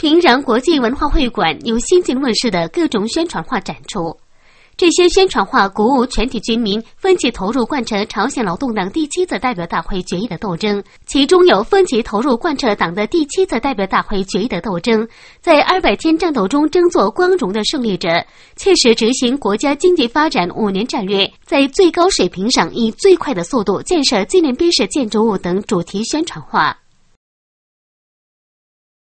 平壤国际文化会馆有新近问世的各种宣传画展出。这些宣传画鼓舞全体军民分起投入贯彻朝鲜劳动党第7次代表大会决议的斗争，其中有分起投入贯彻党的第7次代表大会决议的斗争，在200天战斗中争做光荣的胜利者，切实执行国家经济发展5年战略，在最高水平上以最快的速度建设纪念碑式建筑物等主题宣传画。